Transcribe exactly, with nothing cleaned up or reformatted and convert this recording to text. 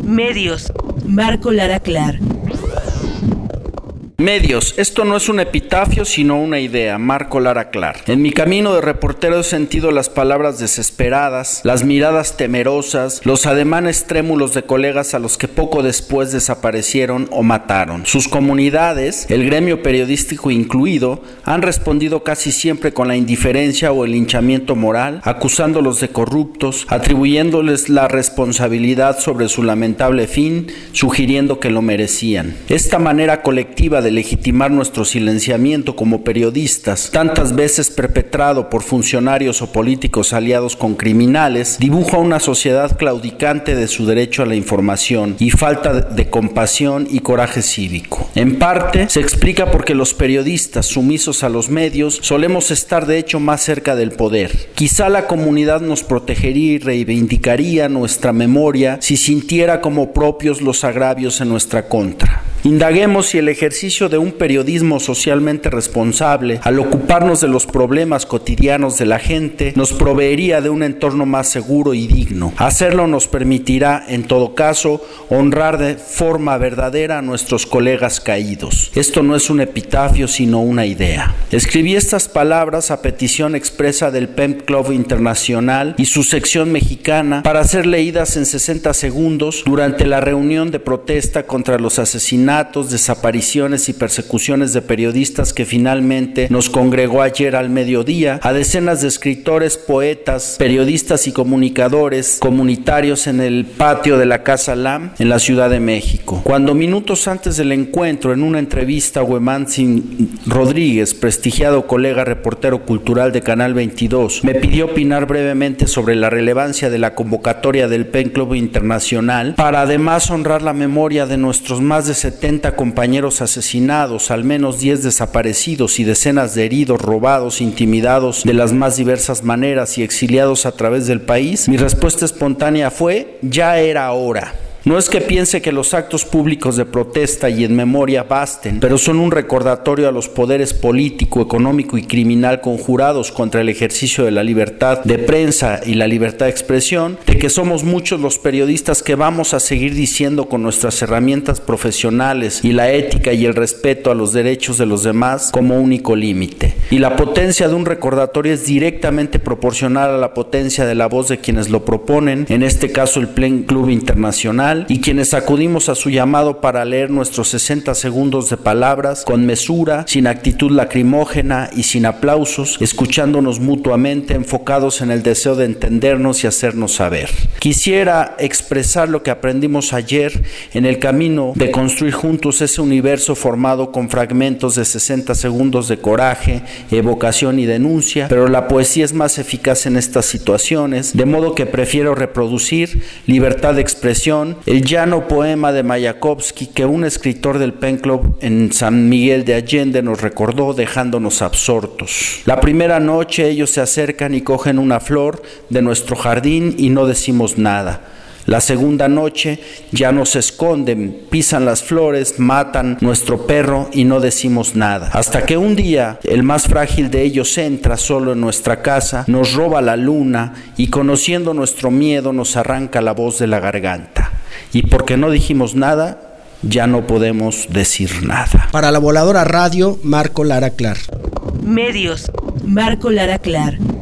Medios. Marco Lara Clar. Medios, esto no es un epitafio sino una idea. Marco Lara Clar. En mi camino de reportero he sentido las palabras desesperadas, las miradas temerosas, los ademanes trémulos de colegas a los que poco después desaparecieron o mataron. Sus comunidades, el gremio periodístico incluido, han respondido casi siempre con la indiferencia o el linchamiento moral, acusándolos de corruptos, atribuyéndoles la responsabilidad sobre su lamentable fin, sugiriendo que lo merecían. Esta manera colectiva de de legitimar nuestro silenciamiento como periodistas, tantas veces perpetrado por funcionarios o políticos aliados con criminales, dibuja una sociedad claudicante de su derecho a la información y falta de compasión y coraje cívico. En parte, se explica porque los periodistas, sumisos a los medios, solemos estar de hecho más cerca del poder. Quizá la comunidad nos protegería y reivindicaría nuestra memoria si sintiera como propios los agravios en nuestra contra. Indaguemos si el ejercicio de un periodismo socialmente responsable, al ocuparnos de los problemas cotidianos de la gente, nos proveería de un entorno más seguro y digno. Hacerlo nos permitirá, en todo caso, honrar de forma verdadera a nuestros colegas caídos. Esto no es un epitafio, sino una idea. Escribí estas palabras a petición expresa del Pen Club Internacional y su sección mexicana para ser leídas en sesenta segundos durante la reunión de protesta contra los asesinatos, desapariciones y persecuciones de periodistas que finalmente nos congregó ayer al mediodía a decenas de escritores, poetas, periodistas y comunicadores comunitarios en el patio de la Casa Lam en la Ciudad de México. Cuando minutos antes del encuentro, en una entrevista a Huemantzin Rodríguez, prestigiado colega reportero cultural de Canal veintidós, me pidió opinar brevemente sobre la relevancia de la convocatoria del Pen Club Internacional para además honrar la memoria de nuestros más de setenta compañeros asesinados, al menos diez desaparecidos y decenas de heridos, robados, intimidados de las más diversas maneras y exiliados a través del país, mi respuesta espontánea fue: ya era hora. No es que piense que los actos públicos de protesta y en memoria basten, pero son un recordatorio a los poderes político, económico y criminal conjurados contra el ejercicio de la libertad de prensa y la libertad de expresión, de que somos muchos los periodistas que vamos a seguir diciendo con nuestras herramientas profesionales y la ética y el respeto a los derechos de los demás como único límite. Y la potencia de un recordatorio es directamente proporcional a la potencia de la voz de quienes lo proponen, en este caso el Pen Club Internacional, y quienes acudimos a su llamado para leer nuestros sesenta segundos de palabras con mesura, sin actitud lacrimógena y sin aplausos, escuchándonos mutuamente, enfocados en el deseo de entendernos y hacernos saber. Quisiera expresar lo que aprendimos ayer en el camino de construir juntos ese universo formado con fragmentos de sesenta segundos de coraje, evocación y denuncia, pero la poesía es más eficaz en estas situaciones, de modo que prefiero reproducir Libertad de expresión, el llano poema de Mayakovsky que un escritor del Pen Club en San Miguel de Allende nos recordó, dejándonos absortos. La primera noche ellos se acercan y cogen una flor de nuestro jardín y no decimos nada. La segunda noche ya nos esconden, pisan las flores, matan nuestro perro y no decimos nada. Hasta que un día el más frágil de ellos entra solo en nuestra casa, nos roba la luna y conociendo nuestro miedo nos arranca la voz de la garganta. Y porque no dijimos nada, ya no podemos decir nada. Para La Voladora Radio, Marco Lara Clar. Medios. Marco Lara Clar.